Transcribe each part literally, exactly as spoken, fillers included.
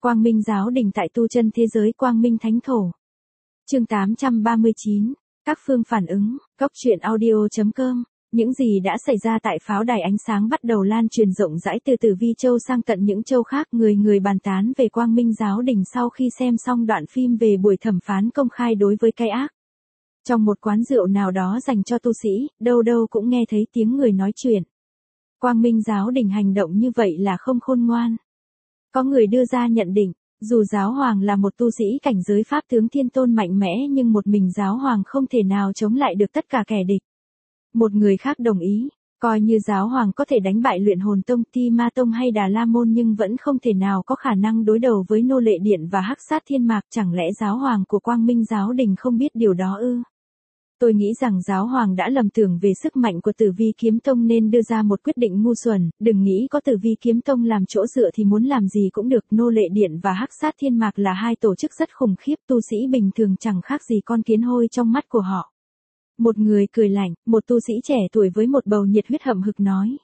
Quang Minh giáo đình tại tu chân thế giới Quang Minh Thánh Thổ. Chương tám trăm ba mươi chín. Các phương phản ứng. Cốc truyện audio.com. Những gì đã xảy ra tại pháo đài ánh sáng bắt đầu lan truyền rộng rãi từ Tử Vi Châu sang tận những châu khác. Người người bàn tán về Quang Minh giáo đình sau khi xem xong đoạn phim về buổi thẩm phán công khai đối với cái ác. Trong một quán rượu nào đó dành cho tu sĩ, đâu đâu cũng nghe thấy tiếng người nói chuyện. Quang Minh giáo đình hành động như vậy là không khôn ngoan. Có người đưa ra nhận định, dù giáo hoàng là một tu sĩ cảnh giới pháp tướng thiên tôn mạnh mẽ nhưng một mình giáo hoàng không thể nào chống lại được tất cả kẻ địch. Một người khác đồng ý, coi như giáo hoàng có thể đánh bại Luyện Hồn Tông, Ti Ma Tông hay Đà La Môn nhưng vẫn không thể nào có khả năng đối đầu với Nô Lệ Điện và Hắc Sát Thiên Mạc. Chẳng lẽ giáo hoàng của Quang Minh giáo đình không biết điều đó ư? Tôi nghĩ rằng giáo hoàng đã lầm tưởng về sức mạnh của Tử Vi Kiếm Tông nên đưa ra một quyết định ngu xuẩn. Đừng nghĩ có Tử Vi Kiếm Tông làm chỗ dựa thì muốn làm gì cũng được. Nô Lệ Điện và Hắc Sát Thiên Mạc là hai tổ chức rất khủng khiếp, tu sĩ bình thường chẳng khác gì con kiến hôi trong mắt của họ. Một người cười lạnh, một tu sĩ trẻ tuổi với một bầu nhiệt huyết hậm hực nói.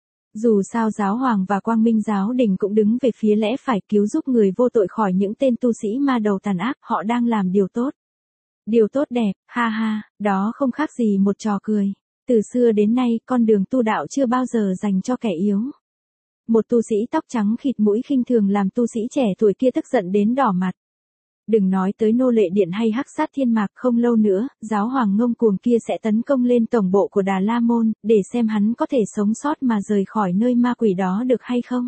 Dù sao giáo hoàng và Quang Minh giáo đình cũng đứng về phía lẽ phải, cứu giúp người vô tội khỏi những tên tu sĩ ma đầu tàn ác, họ đang làm điều tốt. Điều tốt đẹp, ha ha, đó không khác gì một trò cười. Từ xưa đến nay, con đường tu đạo chưa bao giờ dành cho kẻ yếu. Một tu sĩ tóc trắng khịt mũi khinh thường làm tu sĩ trẻ tuổi kia tức giận đến đỏ mặt. Đừng nói tới Nô Lệ Điện hay Hắc Sát Thiên Mạc, không lâu nữa, giáo hoàng ngông cuồng kia sẽ tấn công lên tổng bộ của Đà La Môn, để xem hắn có thể sống sót mà rời khỏi nơi ma quỷ đó được hay không.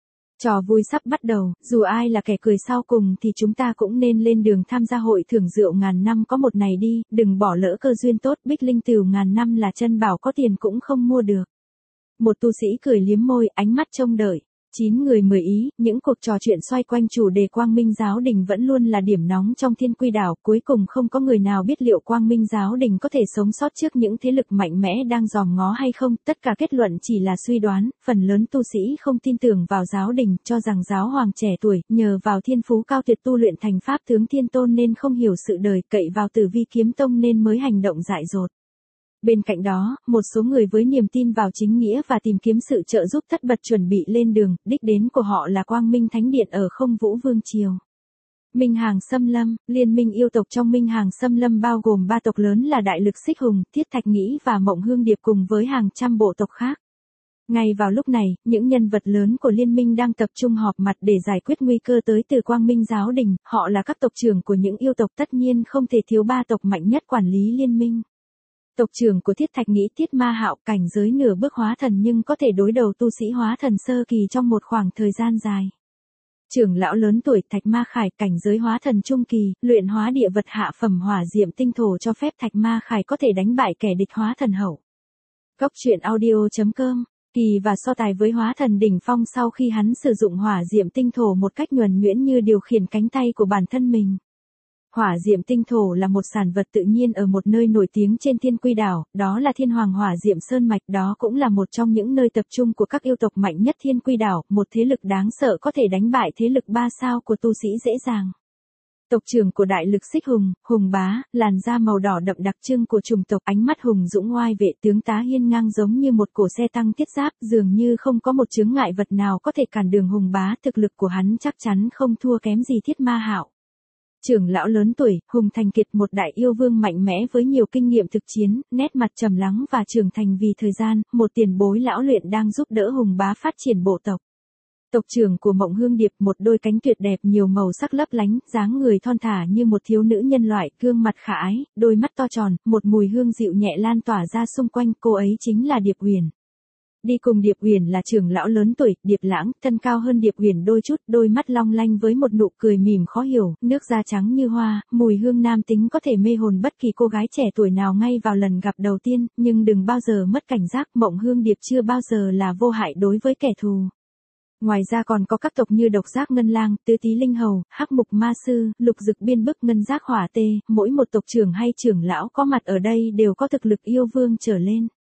Trò vui sắp bắt đầu, dù ai là kẻ cười sau cùng thì chúng ta cũng nên lên đường tham gia hội thưởng rượu ngàn năm có một này đi, đừng bỏ lỡ cơ duyên tốt. Bích linh tửu ngàn năm là chân bảo có tiền cũng không mua được. Một tu sĩ cười liếm môi, ánh mắt trông đợi. Chín người mười ý, những cuộc trò chuyện xoay quanh chủ đề Quang Minh giáo đình vẫn luôn là điểm nóng trong Thiên Quy đảo. Cuối cùng không có người nào biết liệu Quang Minh giáo đình có thể sống sót trước những thế lực mạnh mẽ đang dòm ngó hay không. Tất cả kết luận chỉ là suy đoán, phần lớn tu sĩ không tin tưởng vào giáo đình, cho rằng giáo hoàng trẻ tuổi, nhờ vào thiên phú cao tuyệt tu luyện thành pháp tướng thiên tôn nên không hiểu sự đời, cậy vào Tử Vi Kiếm Tông nên mới hành động dại dột. Bên cạnh đó, một số người với niềm tin vào chính nghĩa và tìm kiếm sự trợ giúp tất bật chuẩn bị lên đường, đích đến của họ là Quang Minh Thánh Điện ở Không Vũ Vương Triều. Minh Hàng Xâm Lâm, liên minh yêu tộc trong Minh Hàng Xâm Lâm bao gồm ba tộc lớn là Đại Lực Xích Hùng, Thiết Thạch Nghĩ và Mộng Hương Điệp cùng với hàng trăm bộ tộc khác. Ngay vào lúc này, những nhân vật lớn của liên minh đang tập trung họp mặt để giải quyết nguy cơ tới từ Quang Minh giáo đình, họ là các tộc trưởng của những yêu tộc, tất nhiên không thể thiếu ba tộc mạnh nhất quản lý liên minh. Tộc trưởng của Thiết Thạch Nghĩ Thiết Ma Hạo, cảnh giới nửa bước hóa thần nhưng có thể đối đầu tu sĩ hóa thần sơ kỳ trong một khoảng thời gian dài. Trưởng lão lớn tuổi Thạch Ma Khải, cảnh giới hóa thần trung kỳ, luyện hóa địa vật hạ phẩm hỏa diệm tinh thổ cho phép Thạch Ma Khải có thể đánh bại kẻ địch hóa thần hậu. Cốc truyện audio.com. Kỳ và so tài với hóa thần đỉnh phong sau khi hắn sử dụng hỏa diệm tinh thổ một cách nhuần nhuyễn như điều khiển cánh tay của bản thân mình. Hỏa diệm tinh thổ là một sản vật tự nhiên ở một nơi nổi tiếng trên Thiên Quy đảo, đó là Thiên Hoàng Hỏa Diệm Sơn Mạch. Đó cũng là một trong những nơi tập trung của các yêu tộc mạnh nhất Thiên Quy đảo, một thế lực đáng sợ có thể đánh bại thế lực ba sao của tu sĩ dễ dàng. Tộc trưởng của Đại Lực Xích Hùng, Hùng Bá, làn da màu đỏ đậm đặc trưng của chủng tộc, ánh mắt hùng dũng oai vệ, tướng tá hiên ngang giống như một cổ xe tăng thiết giáp, dường như không có một chướng ngại vật nào có thể cản đường Hùng Bá. Thực lực của hắn chắc chắn không thua kém gì Thiết Ma Hạo. Trưởng lão lớn tuổi, Hùng Thành Kiệt, một đại yêu vương mạnh mẽ với nhiều kinh nghiệm thực chiến, nét mặt trầm lắng và trưởng thành vì thời gian, một tiền bối lão luyện đang giúp đỡ Hùng Bá phát triển bộ tộc. Tộc trưởng của Mộng Hương Điệp, một đôi cánh tuyệt đẹp nhiều màu sắc lấp lánh, dáng người thon thả như một thiếu nữ nhân loại, gương mặt khả ái, đôi mắt to tròn, một mùi hương dịu nhẹ lan tỏa ra xung quanh, cô ấy chính là Điệp Huyền. Đi cùng Điệp Huyền là trưởng lão lớn tuổi, Điệp Lãng, thân cao hơn Điệp Huyền đôi chút, đôi mắt long lanh với một nụ cười mỉm khó hiểu, nước da trắng như hoa, mùi hương nam tính có thể mê hồn bất kỳ cô gái trẻ tuổi nào ngay vào lần gặp đầu tiên, nhưng đừng bao giờ mất cảnh giác, Mộng Hương Điệp chưa bao giờ là vô hại đối với kẻ thù. Ngoài ra còn có các tộc như Độc Giác Ngân Lang, Tứ Tí Linh Hầu, Hắc Mục Ma Sư, Lục Dực Biên Bức, Ngân Giác Hỏa Tê, mỗi một tộc trưởng hay trưởng lão có mặt ở đây đều có thực lực yêu vương trở lên.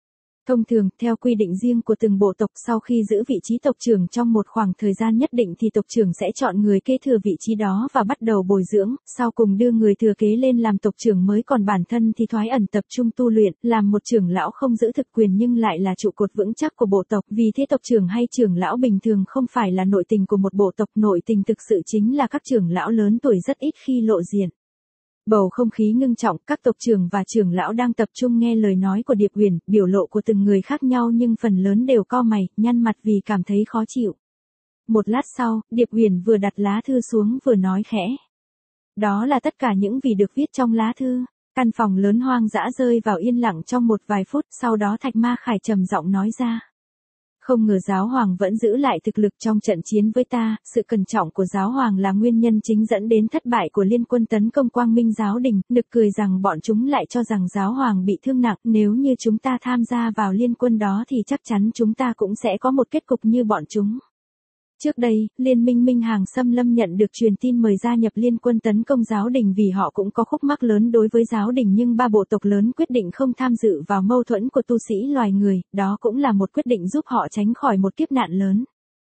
Thông thường, theo quy định riêng của từng bộ tộc, sau khi giữ vị trí tộc trưởng trong một khoảng thời gian nhất định thì tộc trưởng sẽ chọn người kế thừa vị trí đó và bắt đầu bồi dưỡng, sau cùng đưa người thừa kế lên làm tộc trưởng mới, còn bản thân thì thoái ẩn tập trung tu luyện, làm một trưởng lão không giữ thực quyền nhưng lại là trụ cột vững chắc của bộ tộc. Vì thế tộc trưởng hay trưởng lão bình thường không phải là nội tình của một bộ tộc, nội tình thực sự chính là các trưởng lão lớn tuổi rất ít khi lộ diện. Bầu không khí ngưng trọng, các tộc trưởng và trưởng lão đang tập trung nghe lời nói của Điệp Huyền, biểu lộ của từng người khác nhau nhưng phần lớn đều cau mày, nhăn mặt vì cảm thấy khó chịu. Một lát sau, Điệp Huyền vừa đặt lá thư xuống vừa nói khẽ. Đó là tất cả những gì được viết trong lá thư. Căn phòng lớn hoang dã rơi vào yên lặng trong một vài phút, sau đó Thạch Ma Khải trầm giọng nói ra. Không ngờ giáo hoàng vẫn giữ lại thực lực trong trận chiến với ta, sự cẩn trọng của giáo hoàng là nguyên nhân chính dẫn đến thất bại của liên quân tấn công Quang Minh giáo đình, nực cười rằng bọn chúng lại cho rằng giáo hoàng bị thương nặng, nếu như chúng ta tham gia vào liên quân đó thì chắc chắn chúng ta cũng sẽ có một kết cục như bọn chúng. Trước đây, Liên minh Minh Hàng Xâm Lâm nhận được truyền tin mời gia nhập liên quân tấn công giáo đình vì họ cũng có khúc mắc lớn đối với giáo đình, nhưng ba bộ tộc lớn quyết định không tham dự vào mâu thuẫn của tu sĩ loài người, đó cũng là một quyết định giúp họ tránh khỏi một kiếp nạn lớn.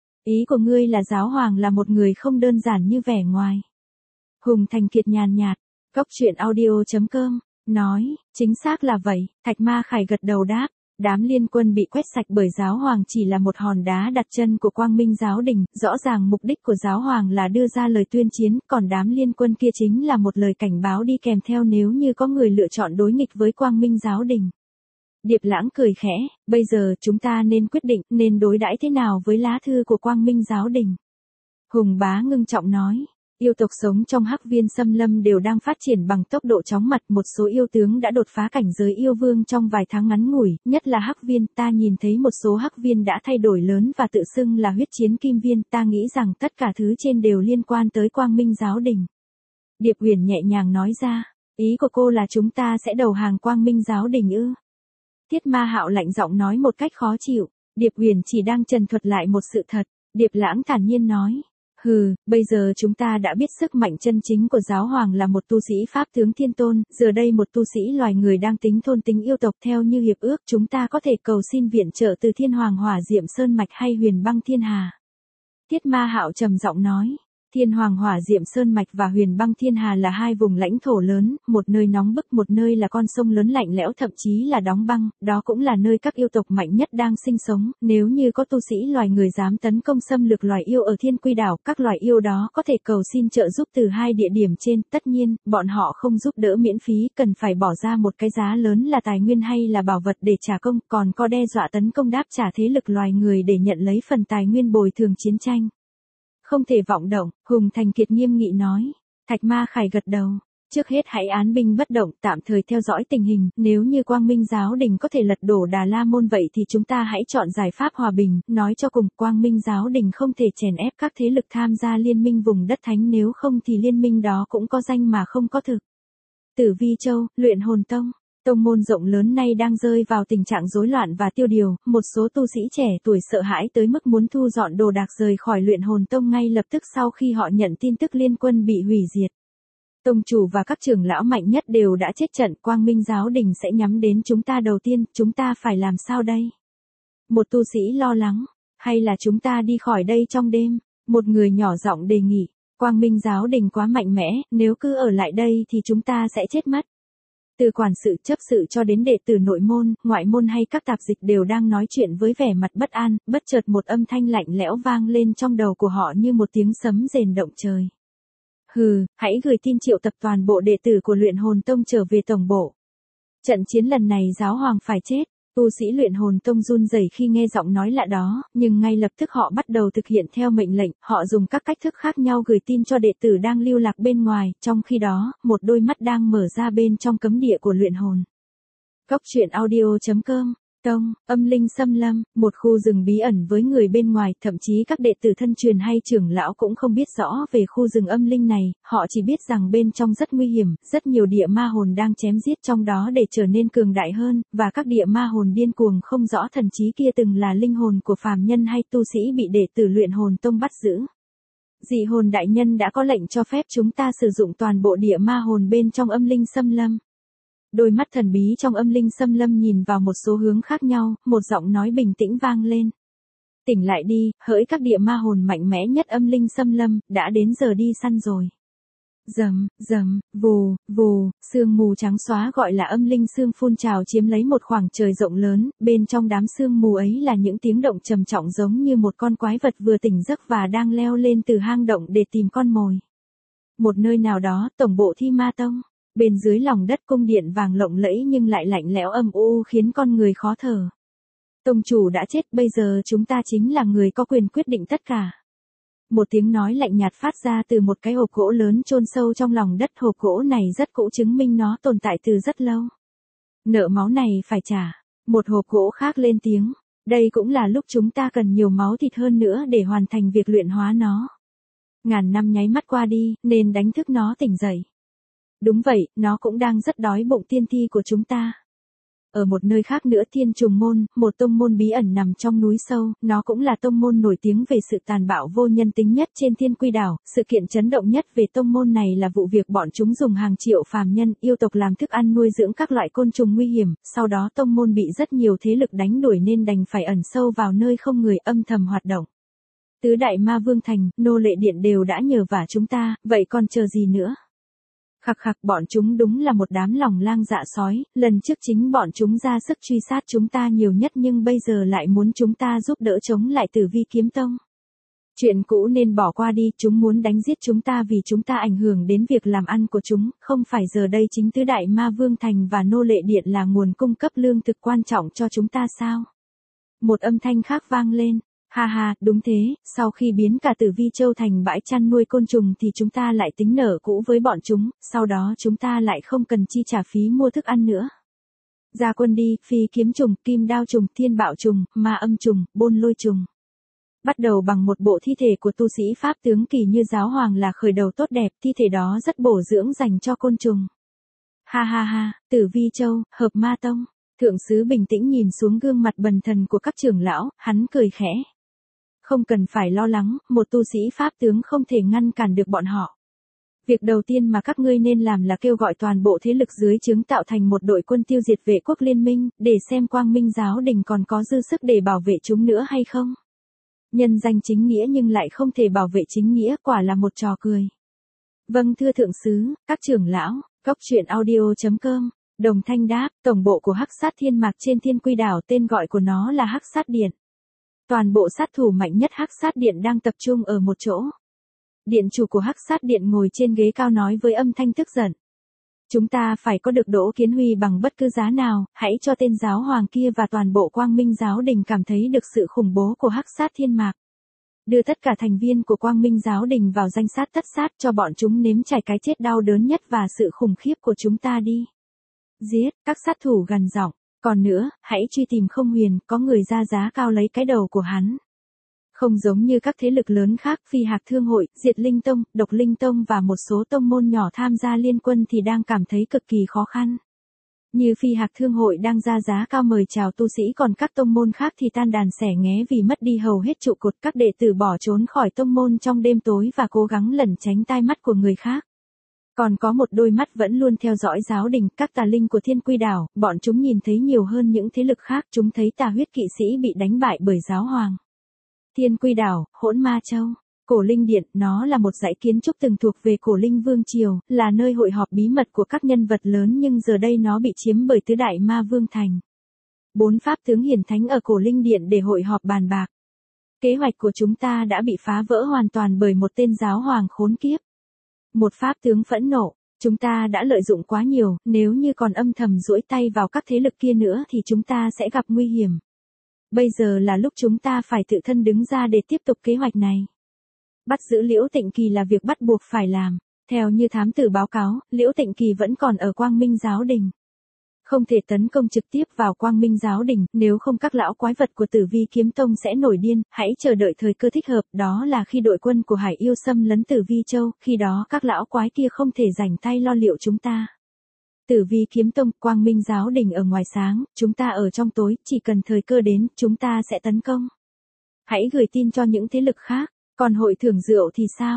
Ý của ngươi là giáo hoàng là một người không đơn giản như vẻ ngoài. Hùng Thành Kiệt nhàn nhạt, Cốc truyện audio chấm com, nói, chính xác là vậy. Thạch Ma Khải gật đầu đáp. Đám liên quân bị quét sạch bởi giáo hoàng chỉ là một hòn đá đặt chân của Quang Minh giáo đình, rõ ràng mục đích của giáo hoàng là đưa ra lời tuyên chiến, còn đám liên quân kia chính là một lời cảnh báo đi kèm theo nếu như có người lựa chọn đối nghịch với Quang Minh giáo đình. Điệp Lãng cười khẽ, bây giờ chúng ta nên quyết định nên đối đãi thế nào với lá thư của Quang Minh giáo đình. Hùng Bá ngưng trọng nói. Yêu tộc sống trong Hắc Viên Xâm Lâm đều đang phát triển bằng tốc độ chóng mặt, một số yêu tướng đã đột phá cảnh giới yêu vương trong vài tháng ngắn ngủi, nhất là Hắc Viên, ta nhìn thấy một số Hắc Viên đã thay đổi lớn và tự xưng là huyết chiến kim viên, ta nghĩ rằng tất cả thứ trên đều liên quan tới Quang Minh giáo đình. Điệp Huyền nhẹ nhàng nói ra, ý của cô là chúng ta sẽ đầu hàng Quang Minh giáo đình ư? Thiết Ma Hạo lạnh giọng nói một cách khó chịu, Điệp Huyền chỉ đang trần thuật lại một sự thật, Điệp Lãng thản nhiên nói. Hừ, bây giờ chúng ta đã biết sức mạnh chân chính của giáo hoàng là một tu sĩ pháp tướng thiên tôn, giờ đây một tu sĩ loài người đang tính thôn tính yêu tộc theo như hiệp ước, chúng ta có thể cầu xin viện trợ từ Thiên Hoàng Hỏa Diệm Sơn Mạch hay Huyền Băng Thiên Hà. Thiết Ma Hạo trầm giọng nói. Thiên Hoàng Hỏa Diệm Sơn Mạch và Huyền Băng Thiên Hà là hai vùng lãnh thổ lớn, một nơi nóng bức, một nơi là con sông lớn lạnh lẽo thậm chí là đóng băng, đó cũng là nơi các yêu tộc mạnh nhất đang sinh sống, nếu như có tu sĩ loài người dám tấn công xâm lược loài yêu ở Thiên Quy Đảo, các loài yêu đó có thể cầu xin trợ giúp từ hai địa điểm trên, tất nhiên, bọn họ không giúp đỡ miễn phí, cần phải bỏ ra một cái giá lớn là tài nguyên hay là bảo vật để trả công, còn có đe dọa tấn công đáp trả thế lực loài người để nhận lấy phần tài nguyên bồi thường chiến tranh. Không thể vọng động, Hùng Thành Kiệt nghiêm nghị nói. Thạch Ma Khải gật đầu. Trước hết hãy án binh bất động, tạm thời theo dõi tình hình, nếu như Quang Minh giáo đình có thể lật đổ Đà La Môn vậy thì chúng ta hãy chọn giải pháp hòa bình, nói cho cùng, Quang Minh giáo đình không thể chèn ép các thế lực tham gia liên minh vùng đất thánh, nếu không thì liên minh đó cũng có danh mà không có thực. Tử Vi Châu, Luyện Hồn Tông. Tông môn rộng lớn nay đang rơi vào tình trạng rối loạn và tiêu điều, một số tu sĩ trẻ tuổi sợ hãi tới mức muốn thu dọn đồ đạc rời khỏi Luyện Hồn Tông ngay lập tức sau khi họ nhận tin tức liên quân bị hủy diệt. Tông chủ và các trưởng lão mạnh nhất đều đã chết trận, Quang Minh giáo đình sẽ nhắm đến chúng ta đầu tiên, chúng ta phải làm sao đây? Một tu sĩ lo lắng, hay là chúng ta đi khỏi đây trong đêm? Một người nhỏ giọng đề nghị, Quang Minh giáo đình quá mạnh mẽ, nếu cứ ở lại đây thì chúng ta sẽ chết mất. Từ quản sự chấp sự cho đến đệ tử nội môn, ngoại môn hay các tạp dịch đều đang nói chuyện với vẻ mặt bất an, bất chợt một âm thanh lạnh lẽo vang lên trong đầu của họ như một tiếng sấm rền động trời. Hừ, hãy gửi tin triệu tập toàn bộ đệ tử của Luyện Hồn Tông trở về tổng bộ. Trận chiến lần này giáo hoàng phải chết. Tu sĩ Luyện Hồn Tông run rẩy khi nghe giọng nói lạ đó, nhưng ngay lập tức họ bắt đầu thực hiện theo mệnh lệnh, họ dùng các cách thức khác nhau gửi tin cho đệ tử đang lưu lạc bên ngoài, trong khi đó, một đôi mắt đang mở ra bên trong cấm địa của luyện hồn. Cốc truyện audio chấm com. Tông, âm linh xâm lâm, một khu rừng bí ẩn với người bên ngoài, thậm chí các đệ tử thân truyền hay trưởng lão cũng không biết rõ về khu rừng âm linh này, họ chỉ biết rằng bên trong rất nguy hiểm, rất nhiều địa ma hồn đang chém giết trong đó để trở nên cường đại hơn, và các địa ma hồn điên cuồng không rõ thần trí kia từng là linh hồn của phàm nhân hay tu sĩ bị đệ tử Luyện Hồn Tông bắt giữ. Dị hồn đại nhân đã có lệnh cho phép chúng ta sử dụng toàn bộ địa ma hồn bên trong âm linh xâm lâm. Đôi mắt thần bí trong âm linh xâm lâm nhìn vào một số hướng khác nhau, một giọng nói bình tĩnh vang lên. Tỉnh lại đi, hỡi các địa ma hồn mạnh mẽ nhất âm linh xâm lâm, đã đến giờ đi săn rồi. Rầm, rầm, vù, vù, sương mù trắng xóa gọi là âm linh sương phun trào chiếm lấy một khoảng trời rộng lớn, bên trong đám sương mù ấy là những tiếng động trầm trọng giống như một con quái vật vừa tỉnh giấc và đang leo lên từ hang động để tìm con mồi. Một nơi nào đó, tổng bộ Thi Ma Tông, bên dưới lòng đất cung điện vàng lộng lẫy nhưng lại lạnh lẽo âm u khiến con người khó thở. Tông chủ đã chết, bây giờ chúng ta chính là người có quyền quyết định tất cả. Một tiếng nói lạnh nhạt phát ra từ một cái hộp gỗ lớn chôn sâu trong lòng đất, hộp gỗ này rất cũ chứng minh nó tồn tại từ rất lâu. Nợ máu này phải trả. Một hộp gỗ khác lên tiếng, đây cũng là lúc chúng ta cần nhiều máu thịt hơn nữa để hoàn thành việc luyện hóa nó. Ngàn năm nháy mắt qua đi, nên đánh thức nó tỉnh dậy. Đúng vậy, nó cũng đang rất đói bụng tiên thi của chúng ta. Ở một nơi khác nữa, Thiên Trùng Môn, một tông môn bí ẩn nằm trong núi sâu, nó cũng là tông môn nổi tiếng về sự tàn bạo vô nhân tính nhất trên Thiên Quy đảo. Sự kiện chấn động nhất về tông môn này là vụ việc bọn chúng dùng hàng triệu phàm nhân, yêu tộc làm thức ăn nuôi dưỡng các loại côn trùng nguy hiểm, sau đó tông môn bị rất nhiều thế lực đánh đuổi nên đành phải ẩn sâu vào nơi không người, âm thầm hoạt động. Tứ đại ma vương thành, nô lệ điện đều đã nhờ vả chúng ta, vậy còn chờ gì nữa? Khặc khặc, bọn chúng đúng là một đám lòng lang dạ sói, lần trước chính bọn chúng ra sức truy sát chúng ta nhiều nhất nhưng bây giờ lại muốn chúng ta giúp đỡ chống lại Tử Vi Kiếm Tông. Chuyện cũ nên bỏ qua đi, chúng muốn đánh giết chúng ta vì chúng ta ảnh hưởng đến việc làm ăn của chúng, không phải giờ đây chính tứ đại ma vương thành và nô lệ điện là nguồn cung cấp lương thực quan trọng cho chúng ta sao? Một âm thanh khác vang lên. Ha ha, đúng thế, sau khi biến cả Tử Vi Châu thành bãi chăn nuôi côn trùng thì chúng ta lại tính nợ cũ với bọn chúng, sau đó chúng ta lại không cần chi trả phí mua thức ăn nữa. Ra quân đi, phi kiếm trùng, kim đao trùng, thiên bạo trùng, ma âm trùng, bôn lôi trùng. Bắt đầu bằng một bộ thi thể của tu sĩ Pháp tướng kỳ như giáo hoàng là khởi đầu tốt đẹp, thi thể đó rất bổ dưỡng dành cho côn trùng. Ha ha ha, Tử Vi Châu, hợp ma tông. Thượng sứ bình tĩnh nhìn xuống gương mặt bần thần của các trưởng lão, hắn cười khẽ. Không cần phải lo lắng, một tu sĩ Pháp tướng không thể ngăn cản được bọn họ. Việc đầu tiên mà các ngươi nên làm là kêu gọi toàn bộ thế lực dưới trướng tạo thành một đội quân tiêu diệt vệ quốc liên minh, để xem Quang Minh giáo đình còn có dư sức để bảo vệ chúng nữa hay không. Nhân danh chính nghĩa nhưng lại không thể bảo vệ chính nghĩa, quả là một trò cười. Vâng thưa thượng sứ, các trưởng lão, cốc truyện audio chấm com. Đồng thanh đáp, tổng bộ của Hắc Sát Thiên Mạc trên Thiên Quy đảo, tên gọi của nó là Hắc Sát Điện. Toàn bộ sát thủ mạnh nhất Hắc Sát Điện đang tập trung ở một chỗ. Điện chủ của Hắc Sát Điện ngồi trên ghế cao nói với âm thanh tức giận. Chúng ta phải có được Đỗ Kiến Huy bằng bất cứ giá nào, hãy cho tên giáo hoàng kia và toàn bộ Quang Minh giáo đình cảm thấy được sự khủng bố của Hắc Sát Thiên Mạc. Đưa tất cả thành viên của Quang Minh giáo đình vào danh sát tất sát, cho bọn chúng nếm trải cái chết đau đớn nhất và sự khủng khiếp của chúng ta đi. Giết, các sát thủ gằn giọng. Còn nữa, hãy truy tìm Không Huyền, có người ra giá cao lấy cái đầu của hắn. Không giống như các thế lực lớn khác, Phi Hạc Thương hội, Diệt Linh Tông, Độc Linh Tông và một số tông môn nhỏ tham gia liên quân thì đang cảm thấy cực kỳ khó khăn. Như Phi Hạc Thương hội đang ra giá cao mời chào tu sĩ, còn các tông môn khác thì tan đàn xẻ nghé vì mất đi hầu hết trụ cột, các đệ tử bỏ trốn khỏi tông môn trong đêm tối và cố gắng lẩn tránh tai mắt của người khác. Còn có một đôi mắt vẫn luôn theo dõi giáo đình, các tà linh của Thiên Quy đảo, bọn chúng nhìn thấy nhiều hơn những thế lực khác, chúng thấy tà huyết kỵ sĩ bị đánh bại bởi giáo hoàng. Thiên Quy đảo, Hỗn Ma Châu, Cổ Linh Điện, nó là một dãy kiến trúc từng thuộc về Cổ Linh Vương Triều, là nơi hội họp bí mật của các nhân vật lớn nhưng giờ đây nó bị chiếm bởi tứ đại ma vương thành. Bốn pháp tướng hiển thánh ở Cổ Linh Điện để hội họp bàn bạc. Kế hoạch của chúng ta đã bị phá vỡ hoàn toàn bởi một tên giáo hoàng khốn kiếp. Một pháp tướng phẫn nộ, chúng ta đã lợi dụng quá nhiều, nếu như còn âm thầm duỗi tay vào các thế lực kia nữa thì chúng ta sẽ gặp nguy hiểm. Bây giờ là lúc chúng ta phải tự thân đứng ra để tiếp tục kế hoạch này. Bắt giữ Liễu Tịnh Kỳ là việc bắt buộc phải làm. Theo như thám tử báo cáo, Liễu Tịnh Kỳ vẫn còn ở Quang Minh giáo đình. Không thể tấn công trực tiếp vào Quang Minh giáo đình, nếu không các lão quái vật của Tử Vi Kiếm Tông sẽ nổi điên, hãy chờ đợi thời cơ thích hợp, đó là khi đội quân của Hải Yêu xâm lấn Tử Vi Châu, khi đó các lão quái kia không thể rảnh tay lo liệu chúng ta. Tử Vi Kiếm Tông, Quang Minh giáo đình ở ngoài sáng, chúng ta ở trong tối, chỉ cần thời cơ đến, chúng ta sẽ tấn công. Hãy gửi tin cho những thế lực khác, còn hội thưởng rượu thì sao?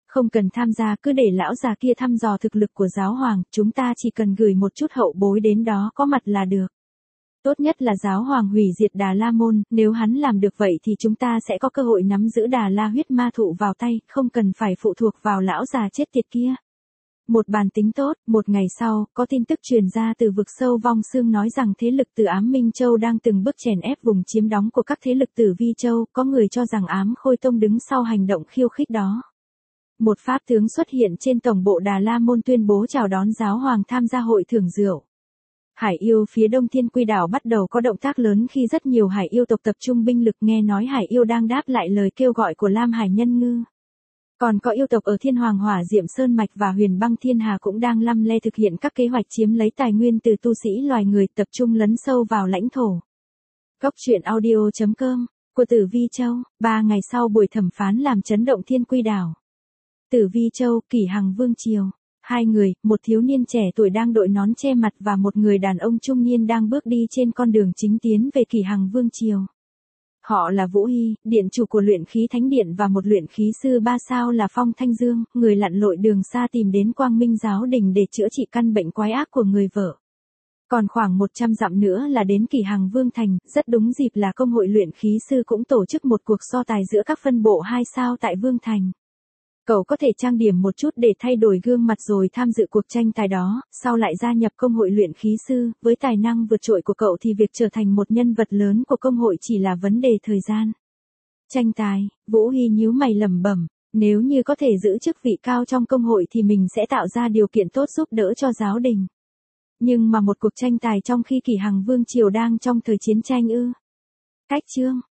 Không cần tham gia, cứ để lão già kia thăm dò thực lực của giáo hoàng, chúng ta chỉ cần gửi một chút hậu bối đến đó có mặt là được. Tốt nhất là giáo hoàng hủy diệt Đà La Môn, nếu hắn làm được vậy thì chúng ta sẽ có cơ hội nắm giữ Đà La huyết ma thụ vào tay, không cần phải phụ thuộc vào lão già chết tiệt kia. Một bàn tính tốt, một ngày sau, có tin tức truyền ra từ vực sâu vong xương nói rằng thế lực từ Ám Minh Châu đang từng bước chèn ép vùng chiếm đóng của các thế lực Tử Vi Châu, có người cho rằng Ám Khôi Tông đứng sau hành động khiêu khích đó. Một pháp tướng xuất hiện trên tổng bộ Đà La Môn tuyên bố chào đón giáo hoàng tham gia hội thưởng rượu. Hải yêu phía đông Thiên Quy đảo bắt đầu có động tác lớn khi rất nhiều hải yêu tộc tập trung binh lực, nghe nói hải yêu đang đáp lại lời kêu gọi của Lam Hải Nhân Ngư. Còn có yêu tộc ở Thiên Hoàng Hỏa Diệm Sơn Mạch và Huyền Băng Thiên Hà cũng đang lăm le thực hiện các kế hoạch chiếm lấy tài nguyên từ tu sĩ loài người, tập trung lấn sâu vào lãnh thổ. Góc truyện audio chấm com của Tử Vi Châu, ba ngày sau buổi thẩm phán làm chấn động Thiên Quy đảo. Tử Vi Châu, Kỷ Hằng Vương triều. Hai người, một thiếu niên trẻ tuổi đang đội nón che mặt và một người đàn ông trung niên đang bước đi trên con đường chính tiến về Kỷ Hằng Vương triều. Họ là Vũ Hy, điện chủ của luyện khí thánh điện, và một luyện khí sư ba sao là Phong Thanh Dương, người lặn lội đường xa tìm đến Quang Minh giáo đình để chữa trị căn bệnh quái ác của người vợ. Còn khoảng một trăm dặm nữa là đến Kỷ Hằng Vương thành, rất đúng dịp là công hội luyện khí sư cũng tổ chức một cuộc so tài giữa các phân bộ hai sao tại Vương thành. Cậu có thể trang điểm một chút để thay đổi gương mặt rồi tham dự cuộc tranh tài đó, sau lại gia nhập công hội luyện khí sư, với tài năng vượt trội của cậu thì việc trở thành một nhân vật lớn của công hội chỉ là vấn đề thời gian. Tranh tài, Vũ Hy nhíu mày lẩm bẩm, nếu như có thể giữ chức vị cao trong công hội thì mình sẽ tạo ra điều kiện tốt giúp đỡ cho giáo đình. Nhưng mà một cuộc tranh tài trong khi Kỷ Hằng Vương triều đang trong thời chiến tranh ư? Cách chương